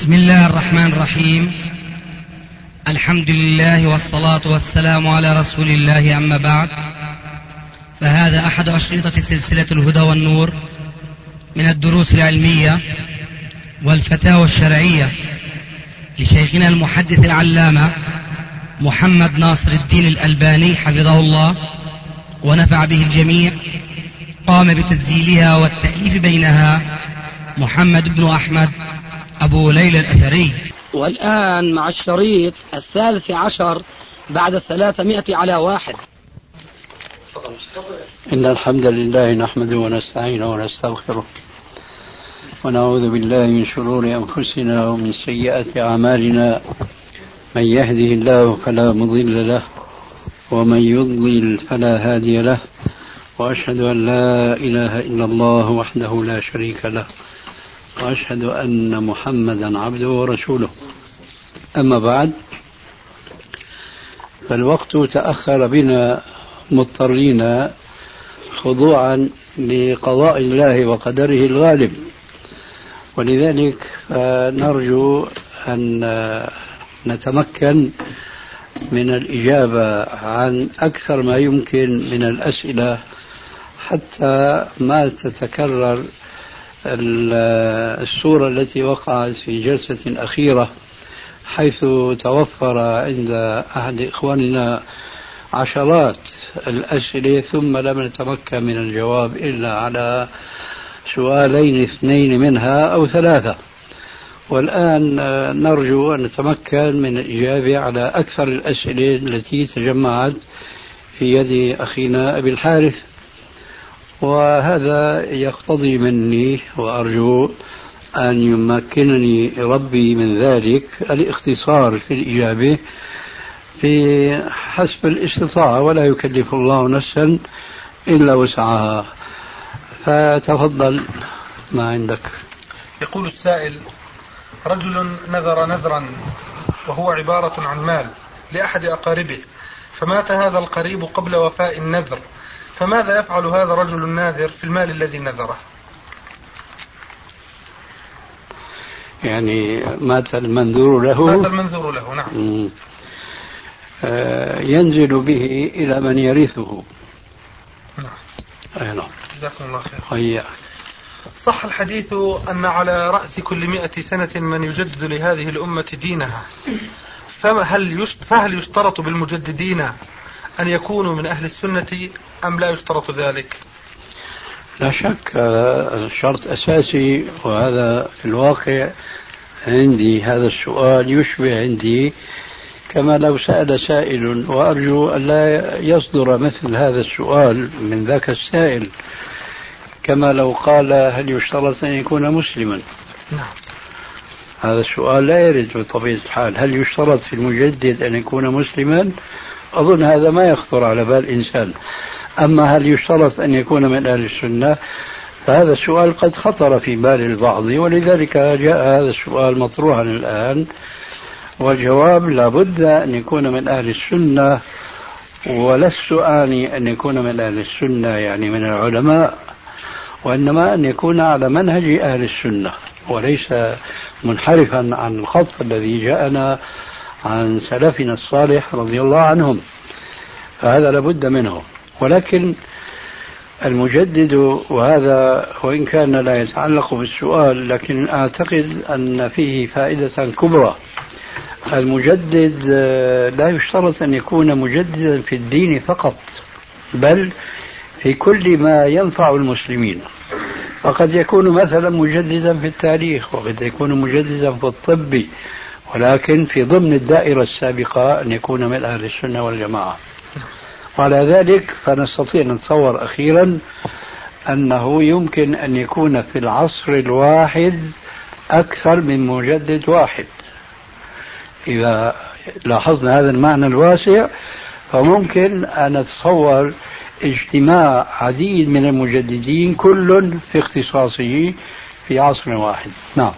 بسم الله الرحمن الرحيم. الحمد لله والصلاة والسلام على رسول الله، أما بعد، فهذا أحد أشرطة سلسلة الهدى والنور من الدروس العلمية والفتاوى الشرعية لشيخنا المحدث العلامة محمد ناصر الدين الألباني حفظه الله ونفع به الجميع. قام بتسجيلها والتأليف بينها محمد بن أحمد أبو ليلى الأثري. والآن مع الشريط 13 بعد 300 على 1. إن الحمد لله نحمده ونستعينه ونستغفره ونعوذ بالله من شرور أنفسنا ومن سيئات أعمالنا. من يهده الله فلا مضل له ومن يضلل فلا هادي له، وأشهد أن لا إله إلا الله وحده لا شريك له، وأشهد أن محمدا عبده ورسوله. أما بعد، فالوقت تأخر بنا مضطرين خضوعا لقضاء الله وقدره الغالب، ولذلك نرجو أن نتمكن من الإجابة عن أكثر ما يمكن من الأسئلة حتى ما تتكرر الصورة التي وقعت في جلسة أخيرة، حيث توفر عند أحد إخواننا عشرات الأسئلة ثم لم نتمكن من الجواب إلا على سؤالين 2 منها أو 3. والآن نرجو أن نتمكن من الإجابة على أكثر الأسئلة التي تجمعت في يد أخينا أبي الحارث، وهذا يقتضي مني وأرجو أن يمكنني ربي من ذلك الاختصار في الإجابة في حسب الاستطاعة، ولا يكلف الله نفسا إلا وسعها. فتفضل، ما عندك؟ يقول السائل: رجل نذر نذرا وهو عبارة عن مال لأحد أقاربه، فمات هذا القريب قبل وفاء النذر، فماذا يفعل هذا الرجل الناذر في المال الذي نذره؟ يعني مات المنذور له. مات المنذور له، نعم. ينزل به إلى من يرثه. نعم. نعم. جزاكم الله خير. حياك. صح الحديث أن على رأس كل 100 سنة من يجدد لهذه الأمة دينها، فهل يشترط بالمجددين أن يكونوا من أهل السنة أم لا يشترط ذلك؟ لا شك شرط أساسي، وهذا في الواقع عندي هذا السؤال يشبه عندي كما لو سأل سائل، وأرجو أن لا يصدر مثل هذا السؤال من ذاك السائل، كما لو قال: هل يشترط أن يكون مسلما؟ نعم. هذا السؤال لا يرد بطبيعة الحال. هل يشترط في المجدد أن يكون مسلما؟ أظن هذا ما يخطر على بال إنسان. أما هل يشترط أن يكون من أهل السنة؟ فهذا السؤال قد خطر في بال البعض، ولذلك جاء هذا السؤال مطروحا الآن، والجواب: لابد أن يكون من أهل السنة، ولست أعني أن يكون من أهل السنة يعني من العلماء، وإنما أن يكون على منهج أهل السنة وليس منحرفا عن الخط الذي جاءنا عن سلفنا الصالح رضي الله عنهم، فهذا لابد منه. ولكن المجدد، وهذا وإن كان لا يتعلق بالسؤال لكن أعتقد أن فيه فائدة كبرى، المجدد لا يشترط أن يكون مجددا في الدين فقط، بل في كل ما ينفع المسلمين. فقد يكون مثلا مجددا في التاريخ، وقد يكون مجددا في الطب، ولكن في ضمن الدائرة السابقة أن يكون من أهل السنة والجماعة. وعلى ذلك فنستطيع نتصور أخيرا أنه يمكن أن يكون في العصر الواحد أكثر من مجدد واحد. إذا لاحظنا هذا المعنى الواسع، فممكن أن نتصور اجتماع عديد من المجددين كل في اختصاصه في عصر واحد. نعم.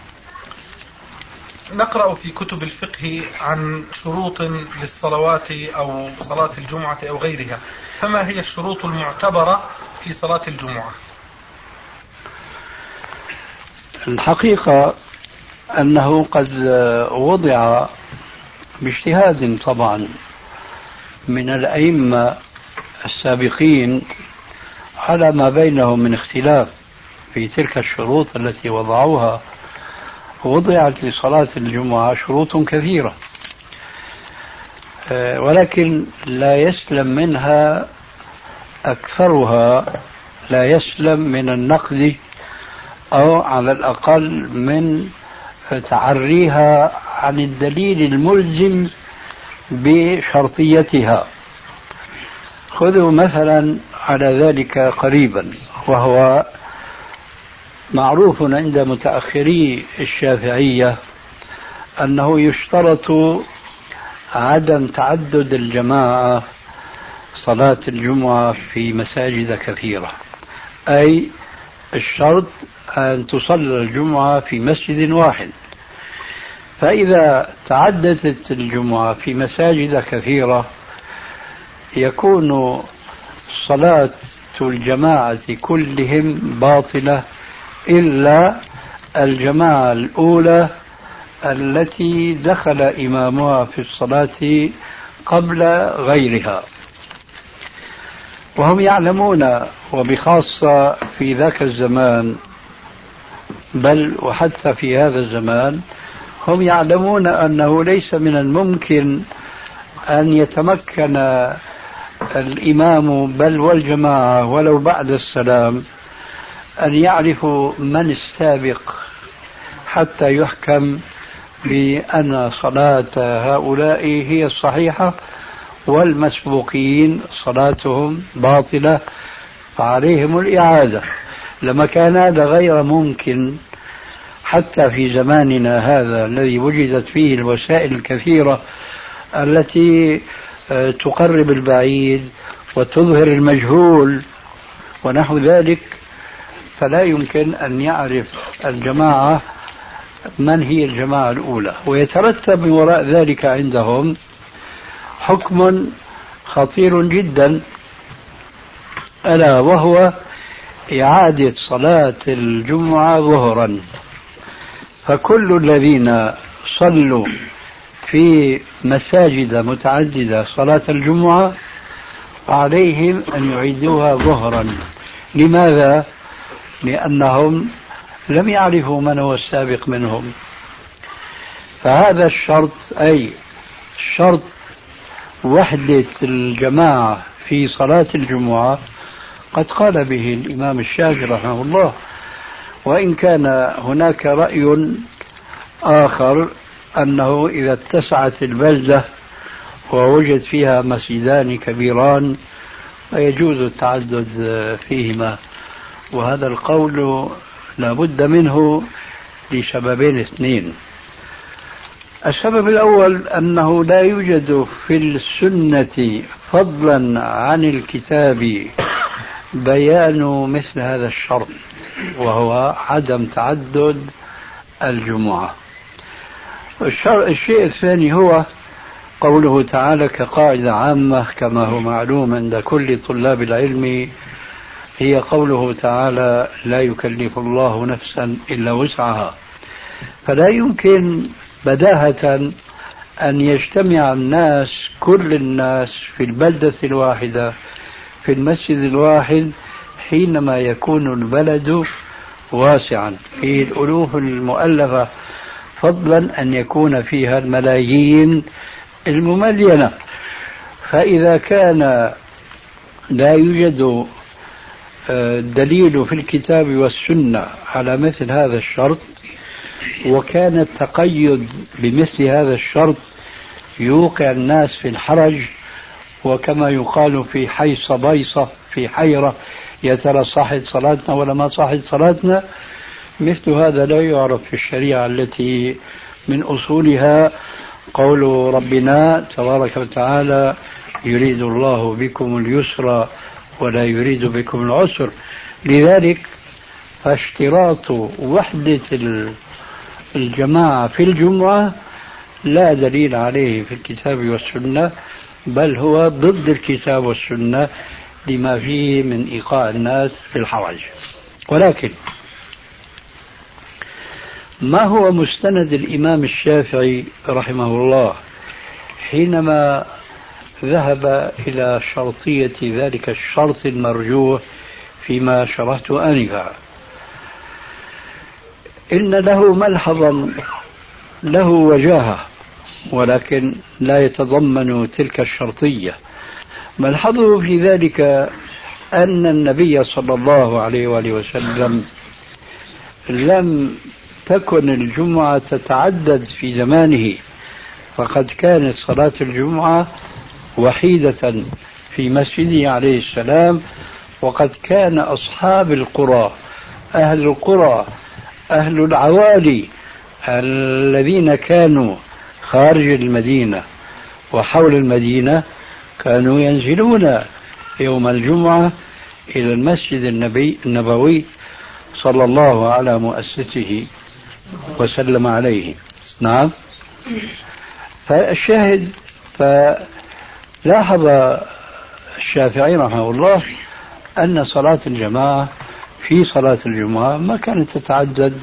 نقرأ في كتب الفقه عن شروط للصلوات أو صلاة الجمعة أو غيرها، فما هي الشروط المعتبرة في صلاة الجمعة؟ الحقيقة أنه قد وضع باجتهاد طبعا من الأئمة السابقين على ما بينهم من اختلاف في تلك الشروط التي وضعوها. وضعت لصلاة الجمعة شروط كثيرة، ولكن لا يسلم منها أكثرها، لا يسلم من النقد أو على الأقل من تعريها عن الدليل الملزم بشرطيتها. خذوا مثلا على ذلك قريبا، وهو معروف عند متأخري الشافعية أنه يشترط عدم تعدد الجماعة صلاة الجمعة في مساجد كثيرة، أي الشرط أن تصلى الجمعة في مسجد واحد. فإذا تعددت الجمعة في مساجد كثيرة يكون صلاة الجماعة كلهم باطلة إلا الجماعة الأولى التي دخل إمامها في الصلاة قبل غيرها. وهم يعلمون، وبخاصة في ذاك الزمان بل وحتى في هذا الزمان، هم يعلمون أنه ليس من الممكن أن يتمكن الإمام بل والجماعة ولو بعد السلام أن يعرفوا من السابق حتى يحكم بأن صلاة هؤلاء هي الصحيحة والمسبوقين صلاتهم باطلة فعليهم الإعادة. لما كان هذا غير ممكن حتى في زماننا هذا الذي وجدت فيه الوسائل الكثيرة التي تقرب البعيد وتظهر المجهول ونحو ذلك، فلا يمكن أن يعرف الجماعة من هي الجماعة الأولى. ويترتب من وراء ذلك عندهم حكم خطير جدا، ألا وهو إعادة صلاة الجمعة ظهرا. فكل الذين صلوا في مساجد متعددة صلاة الجمعة عليهم أن يعيدوها ظهرا. لماذا؟ لأنهم لم يعرفوا من هو السابق منهم. فهذا الشرط، أي شرط وحدة الجماعة في صلاة الجمعة، قد قال به الإمام الشافعي رحمه الله، وإن كان هناك رأي آخر أنه إذا اتسعت البلدة ووجد فيها مسجدان كبيران فيجوز التعدد فيهما. وهذا القول لا بد منه لسببين اثنين. السبب الأول أنه لا يوجد في السنة فضلا عن الكتاب بيان مثل هذا الشرط، وهو عدم تعدد الجمعة. الشيء الثاني هو قوله تعالى كقاعدة عامة كما هو معلوم عند كل طلاب العلم، هي قوله تعالى لا يكلف الله نفسا إلا وسعها. فلا يمكن بداهة أن يجتمع الناس كل الناس في البلدة الواحدة في المسجد الواحد حينما يكون البلد واسعا فيه الألوف المؤلفة، فضلا أن يكون فيها الملايين المملينة. فإذا كان لا يوجد دليل في الكتاب والسنة على مثل هذا الشرط، وكان التقيد بمثل هذا الشرط يوقع الناس في الحرج، وكما يقال في حيصة بيصة في حيرة، يا ترى صحت صلاتنا ولا ما صحت صلاتنا. مثل هذا لا يعرف في الشريعة التي من أصولها قول ربنا تبارك وتعالى يريد الله بكم اليسر ولا يريد بكم العسر. لذلك فاشتراط وحدة الجماعة في الجمعة لا دليل عليه في الكتاب والسنة، بل هو ضد الكتاب والسنة لما فيه من إيقاع الناس في الحرج. ولكن ما هو مستند الإمام الشافعي رحمه الله حينما ذهب إلى شرطية ذلك الشرط المرجوح فيما شرحت آنفا؟ إن له ملحظا له وجاهة، ولكن لا يتضمن تلك الشرطية. ملحظه في ذلك أن النبي صلى الله عليه وآله وسلم لم تكن الجمعة تتعدد في زمانه، فقد كانت صلاة الجمعة وحيدة في مسجده عليه السلام، وقد كان أصحاب القرى، أهل القرى، أهل العوالي الذين كانوا خارج المدينة وحول المدينة كانوا ينزلون يوم الجمعة إلى المسجد النبوي صلى الله على مؤسسه وسلم عليه. نعم. فالشاهد، فلاحظ الشافعي رحمه الله أن صلاة الجماعة في صلاة الجمعة ما كانت تتعدد،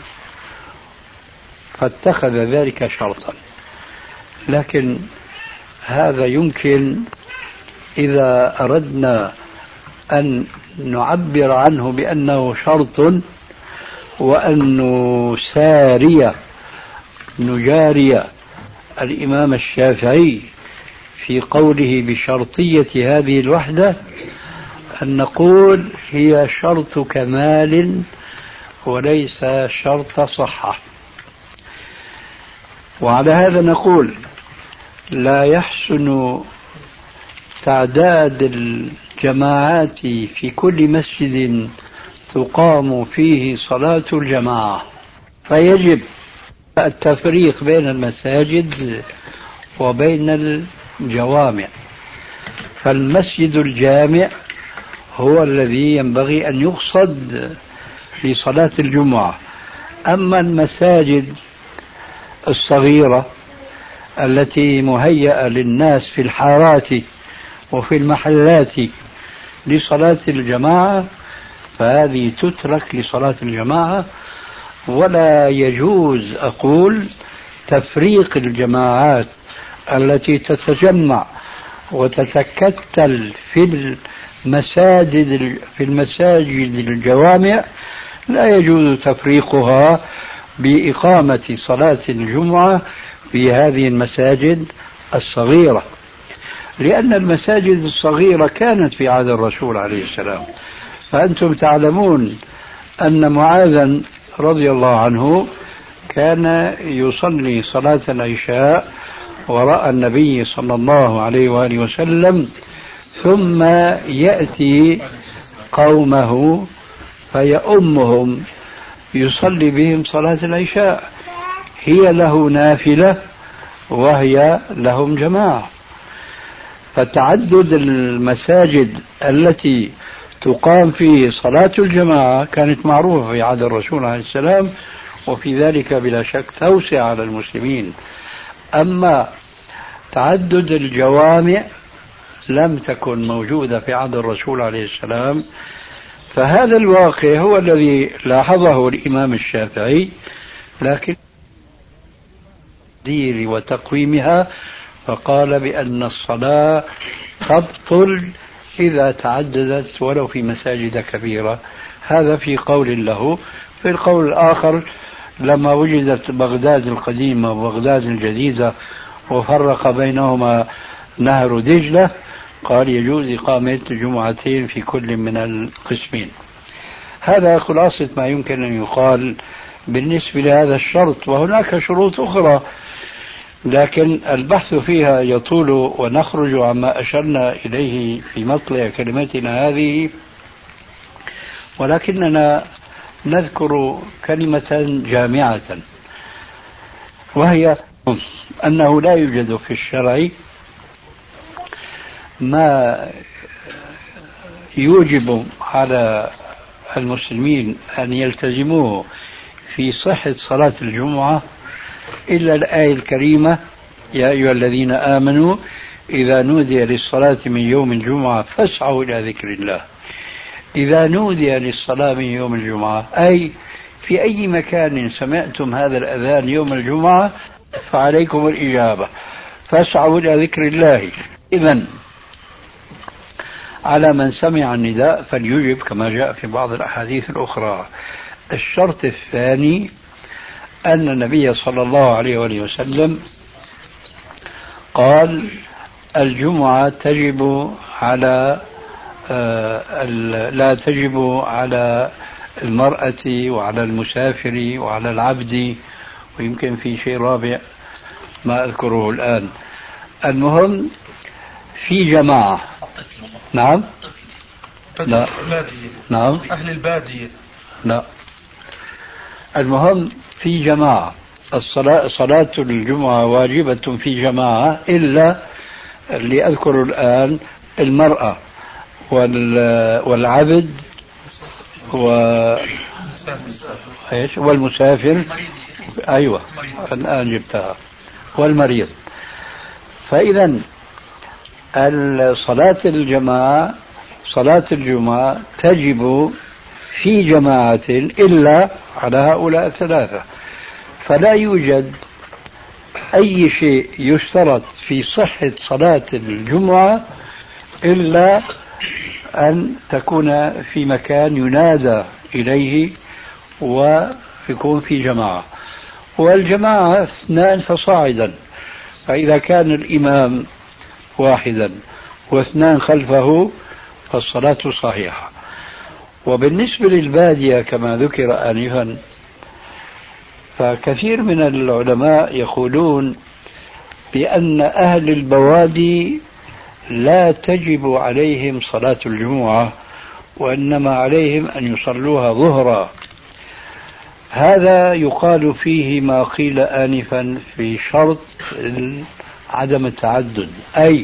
فاتخذ ذلك شرطا. لكن هذا يمكن إذا أردنا أن نعبر عنه بأنه شرط، وأن نجاري الإمام الشافعي في قوله بشرطية هذه الوحدة، أن نقول هي شرط كمال وليس شرط صحة. وعلى هذا نقول لا يحسن تعداد الجماعات في كل مسجد تقام فيه صلاة الجماعة، فيجب التفريق بين المساجد وبين الجوامع. فالمسجد الجامع هو الذي ينبغي أن يقصد لصلاة الجمعة. أما المساجد الصغيرة التي مهيئة للناس في الحارات وفي المحلات لصلاة الجماعة فهذه تترك لصلاة الجماعة، ولا يجوز أقول تفريق الجماعات التي تتجمع وتتكتل في المساجد الجوامع، لا يجوز تفريقها بإقامة صلاة الجمعة في هذه المساجد الصغيرة، لأن المساجد الصغيرة كانت في عهد الرسول عليه السلام. فأنتم تعلمون أن معاذا رضي الله عنه كان يصلي صلاة العشاء وراء النبي صلى الله عليه وآله وسلم، ثم يأتي قومه فيؤمهم يصلي بهم صلاة العشاء، هي له نافلة وهي لهم جماعة. فتعدد المساجد التي تقام فيه صلاة الجماعة كانت معروفة في عهد الرسول عليه السلام، وفي ذلك بلا شك توسع على المسلمين. أما تعدد الجوامع لم تكن موجودة في عهد الرسول عليه السلام، فهذا الواقع هو الذي لاحظه الإمام الشافعي، لكن دير وتقويمها فقال بأن الصلاة تبطل إذا تعددت ولو في مساجد كبيرة. هذا في قول له. في القول الآخر لما وجدت بغداد القديمة وبغداد الجديدة وفرق بينهما نهر دجلة قال يجوز إقامة جمعتين في كل من القسمين. هذا خلاصة ما يمكن أن يقال بالنسبة لهذا الشرط، وهناك شروط أخرى لكن البحث فيها يطول ونخرج عما أشرنا إليه في مطلع كلمتنا هذه، ولكننا نذكر كلمة جامعة، وهي أنه لا يوجد في الشرع ما يوجب على المسلمين أن يلتزموه في صحة صلاة الجمعة إلا الآية الكريمة يا أيها الذين آمنوا إذا نودي للصلاة من يوم الجمعة فاسعوا إلى ذكر الله. إذا نودي للصلاة من يوم الجمعة أي في أي مكان سمعتم هذا الأذان يوم الجمعة فعليكم الإجابة، فاسعوا إلى ذكر الله. إذن على من سمع النداء فليجب كما جاء في بعض الأحاديث الأخرى. الشرط الثاني أن النبي صلى الله عليه وآله وسلم قال الجمعة تجب على لا تجب على المرأة وعلى المسافر وعلى العبد، ويمكن في شيء رابع ما أذكره الآن. المهم في جماعة. نعم. لا. نعم. أهل البادية. لا. المهم في جماعة. صلاة الجمعة واجبة في جماعة إلا اللي أذكر الآن المرأة والعبد والمسافر. أيوة الآن جبتها. والمريض. فإذا صلاة الجمعة تجب في جماعة إلا على هؤلاء الثلاثة. فلا يوجد أي شيء يشترط في صحة صلاة الجمعة إلا أن تكون في مكان ينادى إليه ويكون في جماعة، والجماعة 2 فصاعدا. فإذا كان الإمام واحدا و2 خلفه فالصلاة صحيحة. وبالنسبة للبادية كما ذكر آنفا، فكثير من العلماء يقولون بأن أهل البوادي لا تجب عليهم صلاة الجمعة، وإنما عليهم أن يصلوها ظهرا. هذا يقال فيه ما قيل آنفا في شرط عدم التعدد، أي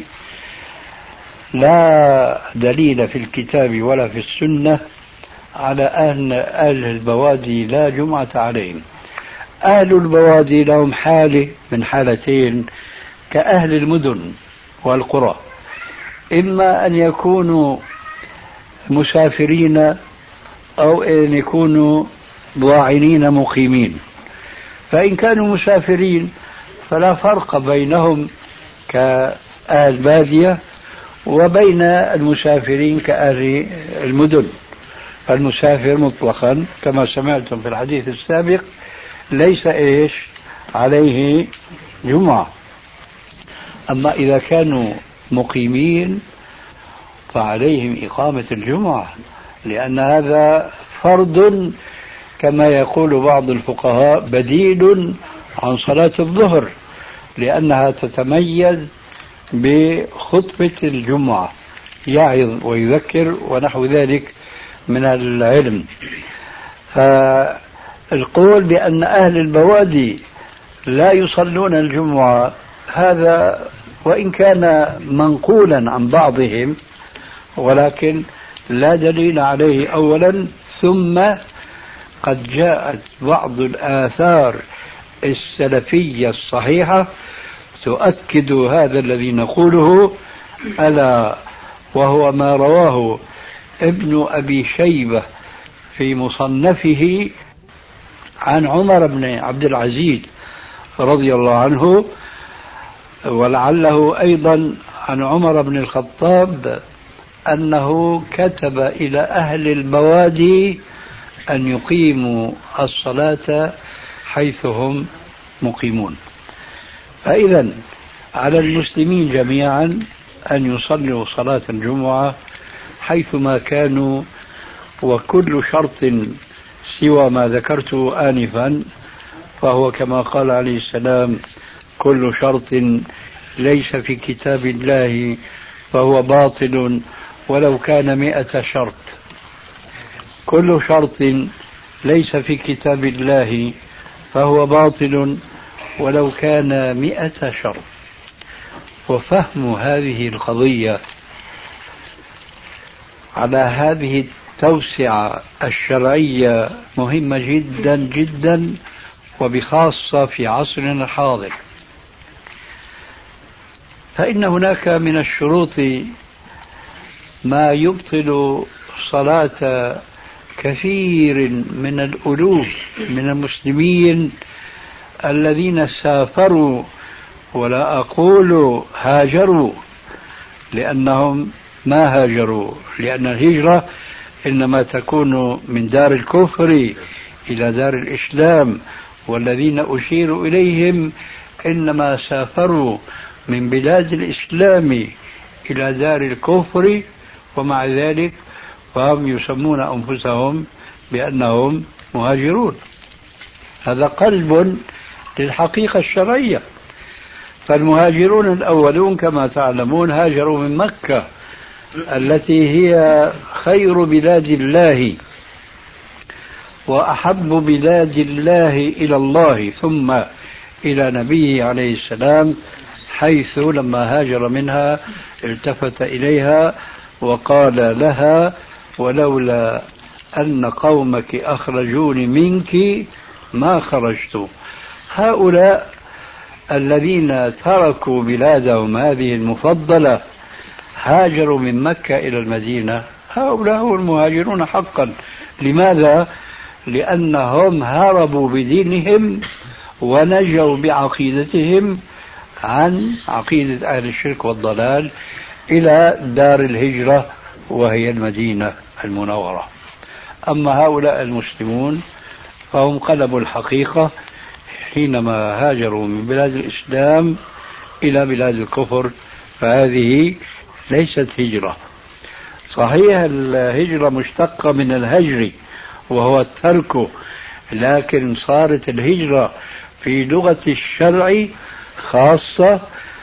لا دليل في الكتاب ولا في السنة على أن أهل البوادي لا جمعة عليهم. أهل البوادي لهم حالة من حالتين كأهل المدن والقرى، إما أن يكونوا مسافرين أو أن يكونوا ضاعنين مقيمين. فإن كانوا مسافرين فلا فرق بينهم كأهل بادية وبين المسافرين كأهل المدن. فالمسافر مطلقا كما سمعتم في الحديث السابق ليس عليه جمعة. أما إذا كانوا مقيمين فعليهم إقامة الجمعة، لأن هذا فرض كما يقول بعض الفقهاء بديل عن صلاة الظهر، لأنها تتميز بخطبة الجمعة، يعظ ويذكر ونحو ذلك من العلم. فالقول بأن أهل البوادي لا يصلون الجمعة هذا وإن كان منقولا عن بعضهم، ولكن لا دليل عليه أولا، ثم قد جاءت بعض الآثار السلفية الصحيحة تؤكد هذا الذي نقوله، ألا وهو ما رواه ابن أبي شيبة في مصنفه عن عمر بن عبد العزيز رضي الله عنه، ولعله أيضا عن عمر بن الخطاب أنه كتب إلى أهل البوادي أن يقيموا الصلاة حيث هم مقيمون. فإذا على المسلمين جميعا أن يصلوا صلاة الجمعة حيثما كانوا، وكل شرط سوى ما ذكرته آنفا فهو كما قال عليه السلام كل شرط ليس في كتاب الله فهو باطل ولو كان 100 شرط. كل شرط ليس في كتاب الله فهو باطل ولو كان 100 شرط. وفهم هذه القضية على هذه التوسعة الشرعية مهمة جدا جدا، وبخاصة في عصرنا الحاضر. فإن هناك من الشروط ما يبطل صلاة كثير من الألوف من المسلمين الذين سافروا، ولا أقول هاجروا لأنهم ما هاجروا، لأن الهجرة إنما تكون من دار الكفر إلى دار الإسلام، والذين أشير إليهم إنما سافروا من بلاد الإسلام إلى دار الكفر، ومع ذلك فهم يسمون أنفسهم بأنهم مهاجرون. هذا قلب للحقيقة الشرعية. فالمهاجرون الأولون كما تعلمون هاجروا من مكة التي هي خير بلاد الله وأحب بلاد الله إلى الله ثم إلى نبيه عليه السلام، حيث لما هاجر منها التفت إليها وقال لها: ولولا أن قومك أخرجوني منك ما خرجت. هؤلاء الذين تركوا بلادهم هذه المفضلة هاجروا من مكة إلى المدينة، هؤلاء هم المهاجرون حقا. لماذا؟ لأنهم هربوا بدينهم ونجوا بعقيدتهم عن عقيدة أهل الشرك والضلال إلى دار الهجرة وهي المدينة المنورة. أما هؤلاء المسلمون فهم قلبوا الحقيقة حينما هاجروا من بلاد الإسلام إلى بلاد الكفر، فهذه ليست هجرة. صحيح الهجرة مشتقة من الهجر وهو الترك، لكن صارت الهجرة في لغة الشرع خاصة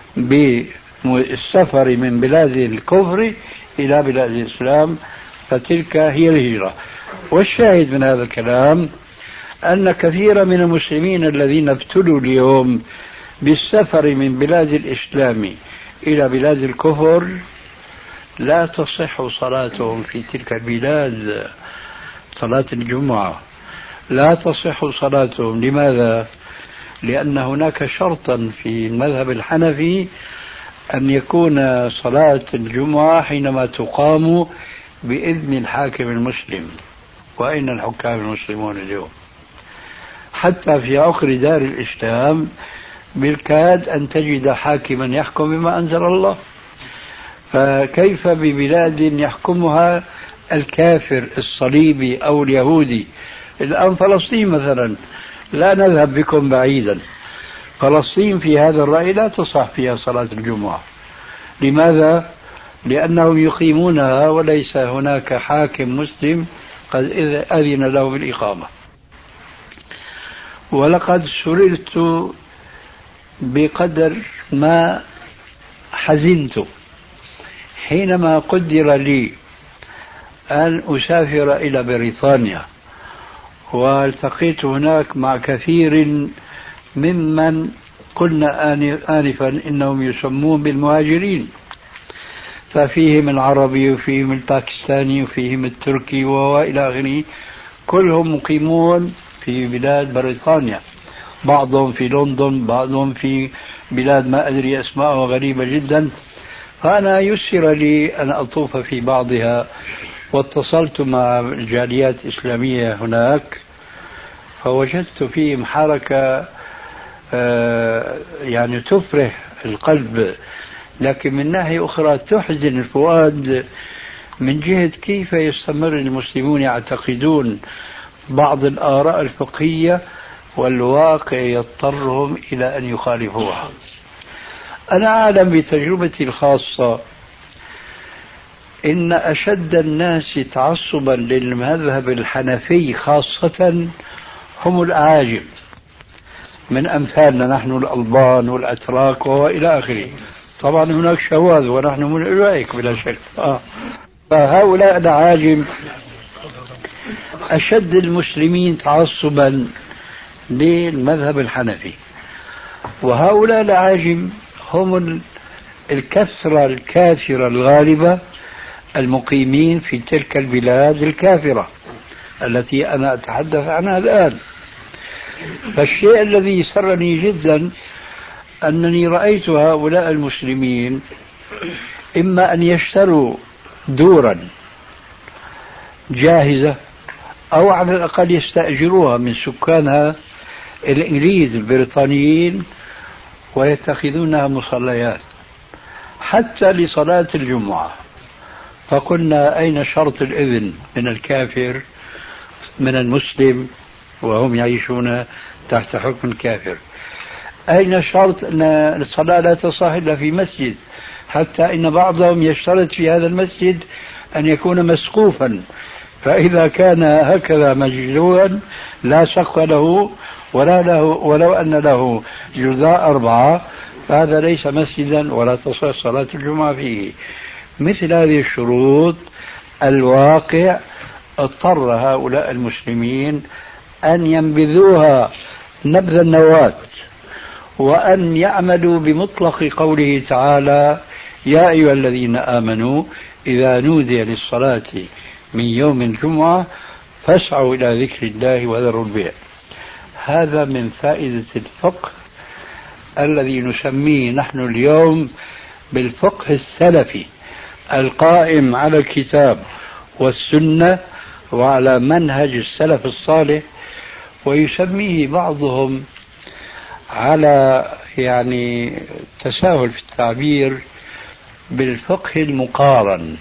بالسفر من بلاد الكفر إلى بلاد الإسلام، فتلك هي الهجرة. والشاهد من هذا الكلام أن كثير من المسلمين الذين ابتلوا اليوم بالسفر من بلاد الإسلام إلى بلاد الكفر لا تصح صلاتهم في تلك البلاد، صلاة الجمعة لا تصح صلاتهم. لماذا؟ لأن هناك شرطا في المذهب الحنفي أن يكون صلاة الجمعة حينما تقام بإذن الحاكم المسلم. وأين الحكام المسلمون اليوم؟ حتى في عقر دار الإسلام بالكاد أن تجد حاكما يحكم بما أنزل الله، فكيف ببلاد يحكمها الكافر الصليبي أو اليهودي؟ الآن فلسطين مثلا، لا نذهب بكم بعيدا، فلسطين في هذا الرأي لا تصح فيها صلاة الجمعة. لماذا؟ لأنهم يقيمونها وليس هناك حاكم مسلم قد أذن له بالإقامة. ولقد سررت بقدر ما حزنت حينما قدر لي أن أسافر إلى بريطانيا، والتقيت هناك مع كثير ممن قلنا آنفا إنهم يسمون بالمهاجرين، ففيهم العربي وفيهم الباكستاني وفيهم التركي وإلى آخره، كلهم مقيمون في بلاد بريطانيا، بعضهم في لندن، بعضهم في بلاد ما أدري أسماءها غريبة جدا. فأنا يسر لي أن أطوف في بعضها، واتصلت مع الجاليات الإسلامية هناك، فوجدت فيهم حركة يعني تفرح القلب، لكن من ناحية أخرى تحزن الفؤاد من جهة كيف يستمر المسلمون يعتقدون بعض الآراء الفقهية والواقع يضطرهم إلى أن يخالفوها. أنا أعلم بتجربتي الخاصة إن أشد الناس تعصبا للمذهب الحنفي خاصة هم الأعاجم، من أمثالنا نحن الألبان والأتراك وإلى آخره. طبعا هناك شواذ ونحن من أولئك بلا شك. فهؤلاء الأعاجم أشد المسلمين تعصبا للمذهب الحنفي، وهؤلاء الأعاجم هم الكثرة الكافرة الغالبة المقيمين في تلك البلاد الكافرة التي أنا أتحدث عنها الآن. فالشيء الذي سرني جدا أنني رأيت هؤلاء المسلمين إما أن يشتروا دورا جاهزة أو على الأقل يستأجروها من سكانها الإنجليز البريطانيين ويتخذونها مصليات حتى لصلاة الجمعة. فقلنا أين شرط الإذن من الكافر من المسلم وهم يعيشون تحت حكم الكافر؟ أين شرط أن الصلاة لا تصح إلا في مسجد؟ حتى إن بعضهم يشترط في هذا المسجد أن يكون مسقوفا، فإذا كان هكذا مجلولا لا سقف له ولو أن له جدراء 4 فهذا ليس مسجدا ولا تصح صلاة الجمعة فيه. مثل هذه الشروط الواقع اضطر هؤلاء المسلمين أن ينبذوها نبذ النواة وأن يعملوا بمطلق قوله تعالى: يا أيها الذين آمنوا إذا نودي للصلاة من يوم الجمعة فاسعوا إلى ذكر الله وذروا البيع. هذا من فائدة الفقه الذي نسميه نحن اليوم بالفقه السلفي القائم على الكتاب والسنة وعلى منهج السلف الصالح، ويسميه بعضهم على تساهل في التعبير بالفقه المقارن.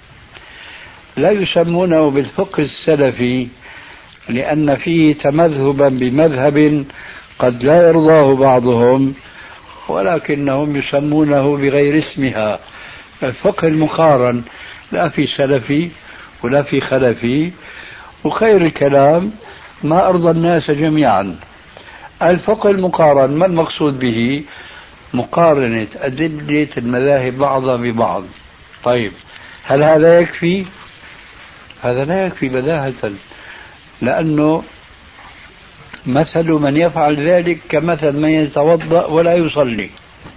لا يسمونه بالفقه السلفي لأن فيه تمذهبا بمذهب قد لا يرضاه بعضهم، ولكنهم يسمونه بغير اسمها. الفقه المقارن لا في سلفي ولا في خلفي، وخير الكلام ما أرضى الناس جميعا. الفقه المقارن ما المقصود به؟ مقارنة أدلة المذاهب بعضها ببعض. طيب، هل هذا يكفي؟ هذا لا يكفي بداهة، لأنه مثل من يفعل ذلك كمثل من يتوضأ ولا يصلي.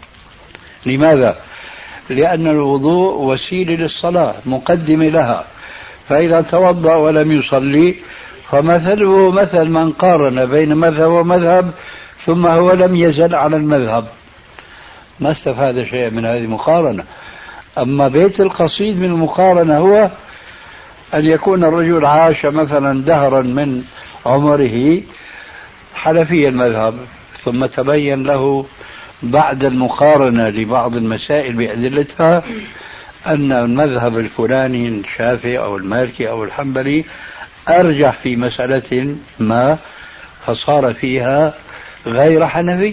لماذا؟ لأن الوضوء وسيلة للصلاة مقدمة لها، فإذا توضأ ولم يصلي فمثله مثل من قارن بين مذهب ومذهب ثم هو لم يزل على المذهب، ما استفاد شيء من هذه المقارنة. أما بيت القصيد من المقارنة هو أن يكون الرجل عاش مثلا دهرا من عمره حنفي المذهب، ثم تبين له بعد المقارنة لبعض المسائل بأدلتها أن المذهب الفلاني الشافعي أو المالكي أو الحنبلي أرجح في مسألة ما فصار فيها غير حنفي.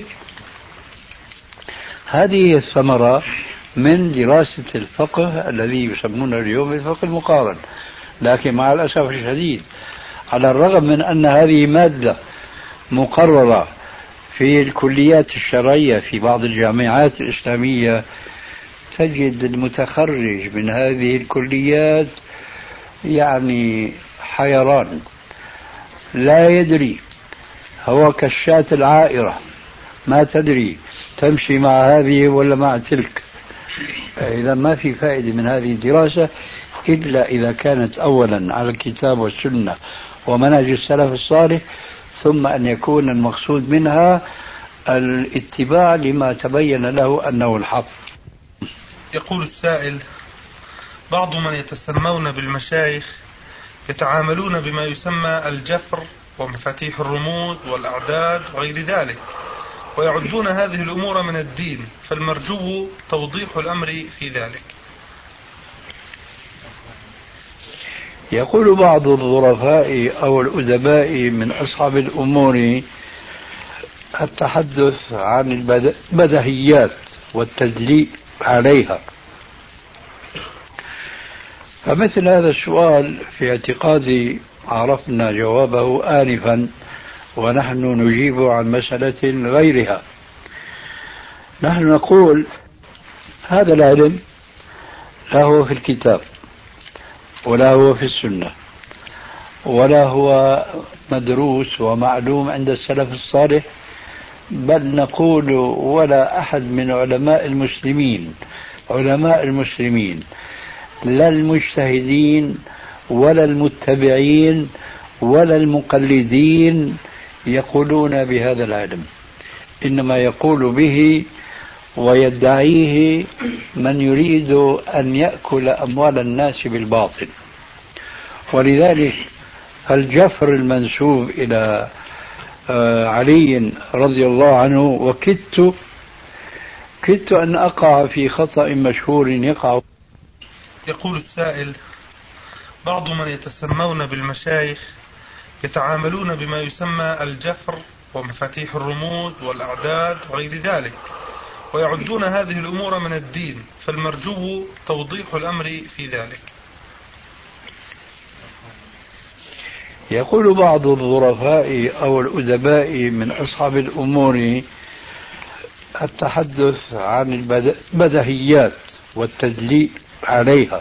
هذه هي الثمرة من دراسة الفقه الذي يسمونه اليوم الفقه المقارن. لكن مع الأسف الشديد، على الرغم من أن هذه مادة مقررة في الكليات الشرعية في بعض الجامعات الإسلامية، تجد المتخرج من هذه الكليات حيران، لا يدري، هو كالشاة العائرة ما تدري تمشي مع هذه ولا مع تلك. إذا ما في فائدة من هذه الدراسة إلا إذا كانت أولا على الكتاب والسنة ومنهج السلف الصالح، ثم أن يكون المقصود منها الاتباع لما تبين له أنه الحق. يقول السائل: بعض من يتسمون بالمشايخ يتعاملون بما يسمى الجفر ومفاتيح الرموز والأعداد وغير ذلك، ويعدون هذه الأمور من الدين، فالمرجو توضيح الأمر في ذلك. يقول بعض الظرفاء أو الأدباء من أصحاب الأمور التحدث عن البدهيات والتدليل عليها، فمثل هذا السؤال في اعتقادي عرفنا جوابه آنفا، ونحن نجيب عن مسألة غيرها. نحن نقول هذا العلم لا هو في الكتاب ولا هو في السنة ولا هو مدروس ومعلوم عند السلف الصالح، بل نقول ولا أحد من علماء المسلمين لا المجتهدين ولا المتبعين ولا المقلدين يقولون بهذا العلم، إنما يقول به ويدعيه من يريد أن يأكل أموال الناس بالباطل. ولذلك الجفر المنسوب إلى علي رضي الله عنه كدت أن أقع في خطأ مشهور يقع. يقول السائل: بعض من يتسمون بالمشايخ يتعاملون بما يسمى الجفر ومفاتيح الرموز والأعداد وغير ذلك، ويعدون هذه الأمور من الدين، فالمرجو توضيح الأمر في ذلك. يقول بعض الظرفاء أو الأدباء من أصحاب الأمور التحدث عن البدهيات والتدليل عليها،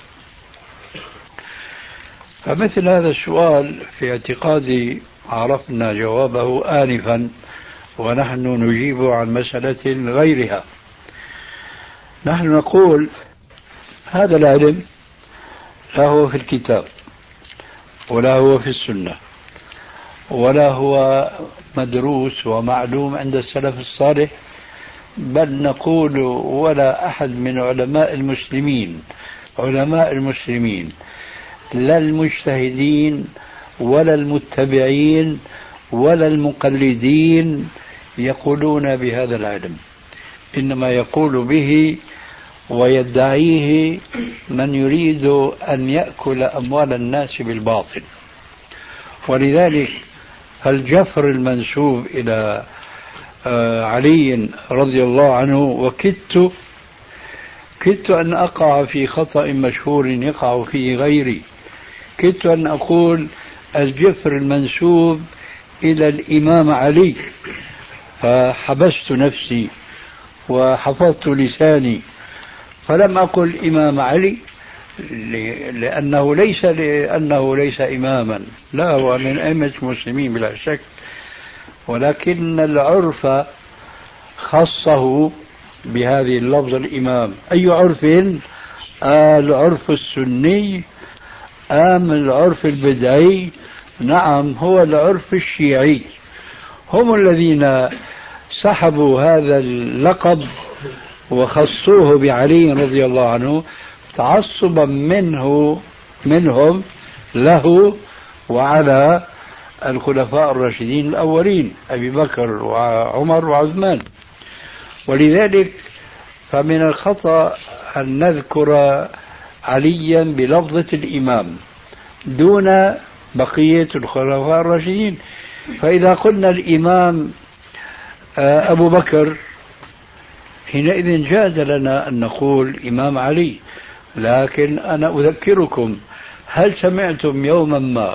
فمثل هذا السؤال في اعتقادي عرفنا جوابه آنفا، ونحن نجيب عن مسألة غيرها. نحن نقول هذا العلم لا هو في الكتاب ولا هو في السنة ولا هو مدروس ومعلوم عند السلف الصالح، بل نقول ولا أحد من علماء المسلمين لا المجتهدين ولا المتبعين ولا المقلدين يقولون بهذا العلم، إنما يقول به ويدعيه من يريد أن يأكل أموال الناس بالباطل. ولذلك الجفر المنسوب إلى علي رضي الله عنه كدت أن أقع في خطأ مشهور يقع فيه غيري، كدت أن أقول الجفر المنسوب إلى الإمام علي، فحبست نفسي وحفظت لساني فلم أقل إمام علي لأنه ليس إماما، لا، هو من أئمة المسلمين بلا شك، ولكن العرف خصه بهذه اللفظ الإمام. أي عرف؟ العرف السني أم العرف البدعي؟ نعم، هو العرف الشيعي، هم الذين سحبوا هذا اللقب وخصوه بعلي رضي الله عنه تعصبا منهم له وعلى الخلفاء الراشدين الأولين أبي بكر وعمر وعثمان. ولذلك فمن الخطأ أن نذكر عليا بلفظة الإمام دون بقية الخلفاء الراشدين، فإذا قلنا الإمام أبو بكر حينئذ جاز لنا أن نقول إمام علي. لكن أنا أذكركم، هل سمعتم يوما ما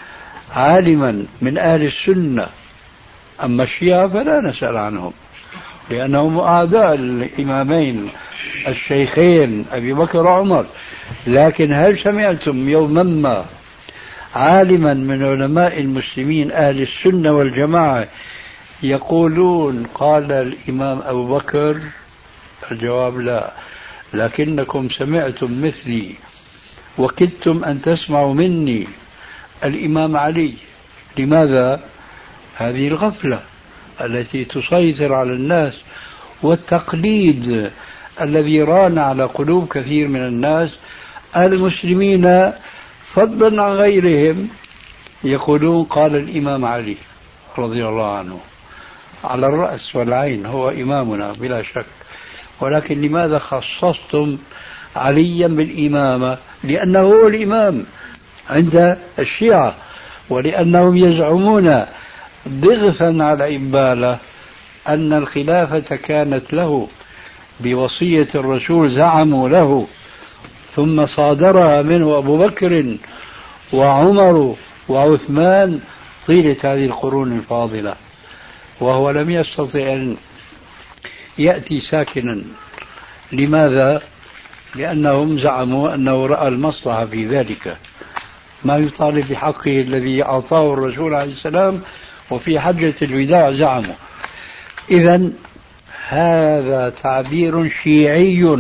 عالما من أهل السنة؟ أما الشيعة فلا نسأل عنهم لأنهم أعداء الإمامين الشيخين أبي بكر وعمر، لكن هل سمعتم يوما ما عالما من علماء المسلمين أهل السنة والجماعة يقولون قال الإمام أبو بكر؟ الجواب لا، لكنكم سمعتم مثلي وكدتم أن تسمعوا مني الإمام علي. لماذا؟ هذه الغفلة التي تسيطر على الناس والتقليد الذي ران على قلوب كثير من الناس المسلمين فضلا عن غيرهم، يقولون قال الإمام علي رضي الله عنه، على الرأس والعين هو إمامنا بلا شك، ولكن لماذا خصصتم عليا بالإمامة؟ لأنه هو الإمام عند الشيعة، ولأنهم يزعمون ضغثا على إبالة أن الخلافة كانت له بوصية الرسول، زعموا له، ثم صادرها منه أبو بكر وعمر وعثمان طيلة هذه القرون الفاضلة، وهو لم يستطع أن يأتي ساكنا. لماذا؟ لأنهم زعموا أنه رأى المصلحة في ذلك، ما يطالب بحقه الذي أعطاه الرسول عليه السلام وفي حجة الوداع زعموا. إذن هذا تعبير شيعي،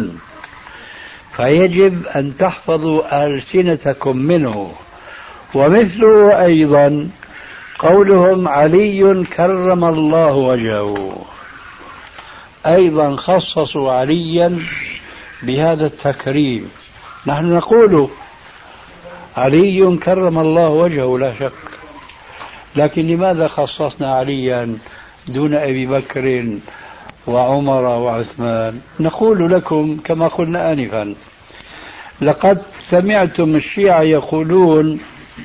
فيجب أن تحفظوا ألسنتكم منه. ومثله أيضا قولهم علي كرم الله وجهه، أيضا خصصوا عليا بهذا التكريم. نحن نقول علي كرم الله وجهه لا شك، لكن لماذا خصصنا عليا دون أبي بكر وعمر وعثمان؟ نقول لكم كما قلنا آنفا، لقد سمعتم الشيعة يقولون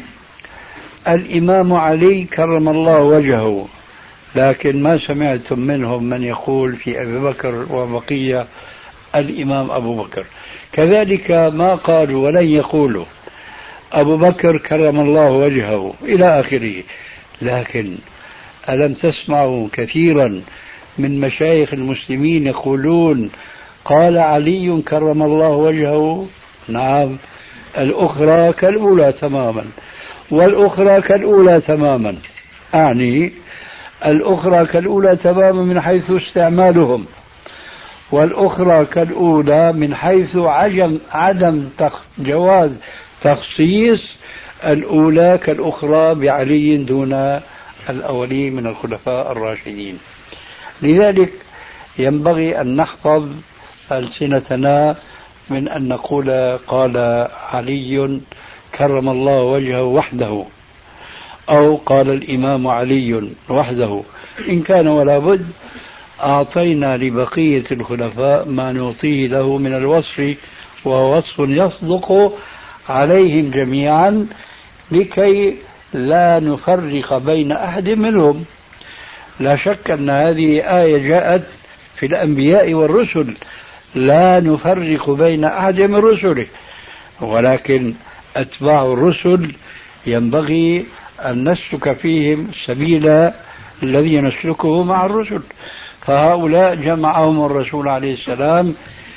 الإمام علي كرم الله وجهه، لكن ما سمعتم منهم من يقول في أبي بكر وبقية الإمام أبو بكر. كذلك ما قالوا ولن يقولوا أبو بكر كرم الله وجهه إلى آخره. لكن ألم تسمعوا كثيرا من مشايخ المسلمين يقولون قال علي كرم الله وجهه؟ نعم، الأخرى كالأولى تماما، والأخرى كالأولى تماما، أعني الأخرى كالأولى تماما من حيث استعمالهم، والأخرى كالأولى من حيث عدم جواز تخصيص الأولى كالأخرى بعلي دون الأولين من الخلفاء الراشدين. لذلك ينبغي أن نحفظ ألسنتنا من أن نقول قال علي كرم الله وجهه وحده، أو قال الإمام علي وحده. إن كان ولا بد أعطينا لبقية الخلفاء ما نعطيه له من الوصف، وهو وصف يصدق عليهم جميعا لكي لا نفرق بين أحد منهم. لا شك أن هذه آية جاءت في الأنبياء والرسل، لا نفرق بين أحد من رسله، ولكن أتباع الرسل ينبغي أن نسلك فيهم سبيل الذي نسلكه مع الرسل. فهؤلاء جمعهم الرسول عليه السلام